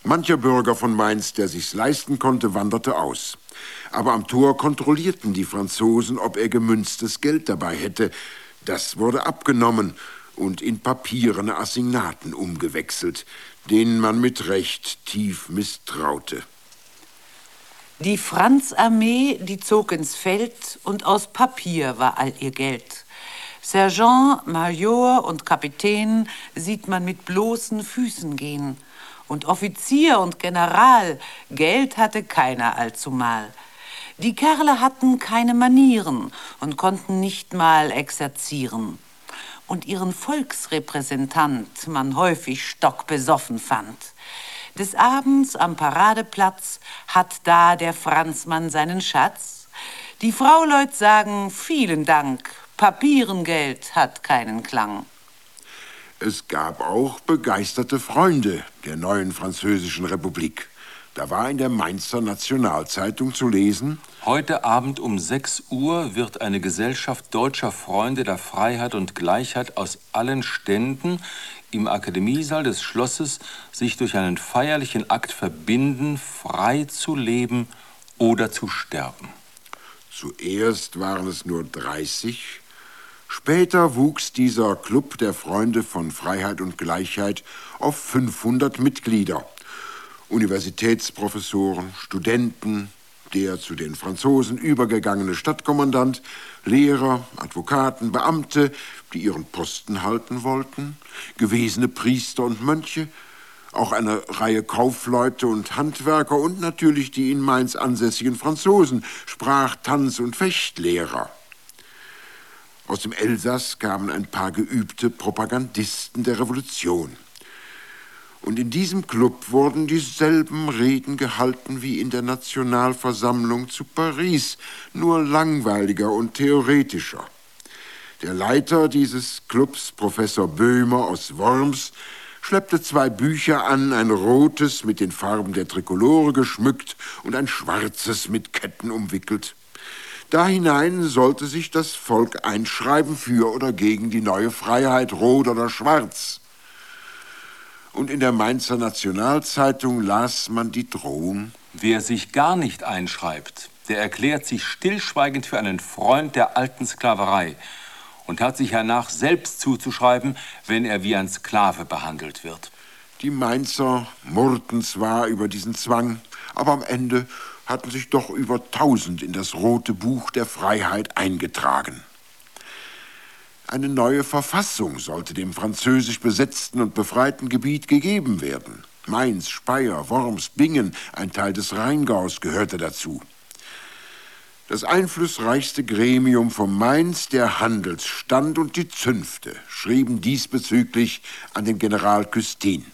Mancher Bürger von Mainz, der sich's leisten konnte, wanderte aus. Aber am Tor kontrollierten die Franzosen, ob er gemünztes Geld dabei hätte. Das wurde abgenommen und in papierene Assignaten umgewechselt, denen man mit Recht tief misstraute. Die Franzarmee, die zog ins Feld und aus Papier war all ihr Geld. Sergeant, Major und Kapitän sieht man mit bloßen Füßen gehen. Und Offizier und General, Geld hatte keiner allzumal. Die Kerle hatten keine Manieren und konnten nicht mal exerzieren. Und ihren Volksrepräsentant man häufig stockbesoffen fand. Des Abends am Paradeplatz hat da der Franzmann seinen Schatz. Die Frauleut sagen, vielen Dank, Papierengeld hat keinen Klang. Es gab auch begeisterte Freunde der neuen Französischen Republik. Da war in der Mainzer Nationalzeitung zu lesen: Heute Abend um 6 Uhr wird eine Gesellschaft deutscher Freunde der Freiheit und Gleichheit aus allen Ständen im Akademiesaal des Schlosses sich durch einen feierlichen Akt verbinden, frei zu leben oder zu sterben. Zuerst waren es nur 30. Später wuchs dieser Club der Freunde von Freiheit und Gleichheit auf 500 Mitglieder. Universitätsprofessoren, Studenten, der zu den Franzosen übergegangene Stadtkommandant, Lehrer, Advokaten, Beamte, die ihren Posten halten wollten, gewesene Priester und Mönche, auch eine Reihe Kaufleute und Handwerker und natürlich die in Mainz ansässigen Franzosen, Sprach-, Tanz- und Fechtlehrer. Aus dem Elsass kamen ein paar geübte Propagandisten der Revolution. Und in diesem Club wurden dieselben Reden gehalten wie in der Nationalversammlung zu Paris, nur langweiliger und theoretischer. Der Leiter dieses Clubs, Professor Böhmer aus Worms, schleppte 2 Bücher an, ein rotes mit den Farben der Trikolore geschmückt und ein schwarzes mit Ketten umwickelt. Da hinein sollte sich das Volk einschreiben für oder gegen die neue Freiheit, rot oder schwarz. Und in der Mainzer Nationalzeitung las man die Drohung: Wer sich gar nicht einschreibt, der erklärt sich stillschweigend für einen Freund der alten Sklaverei und hat sich hernach selbst zuzuschreiben, wenn er wie ein Sklave behandelt wird. Die Mainzer murrten zwar über diesen Zwang, aber am Ende hatten sich doch über 1000 in das Rote Buch der Freiheit eingetragen. Eine neue Verfassung sollte dem französisch besetzten und befreiten Gebiet gegeben werden. Mainz, Speyer, Worms, Bingen, ein Teil des Rheingaus gehörte dazu. Das einflussreichste Gremium von Mainz, der Handelsstand und die Zünfte, schrieben diesbezüglich an den General Custine.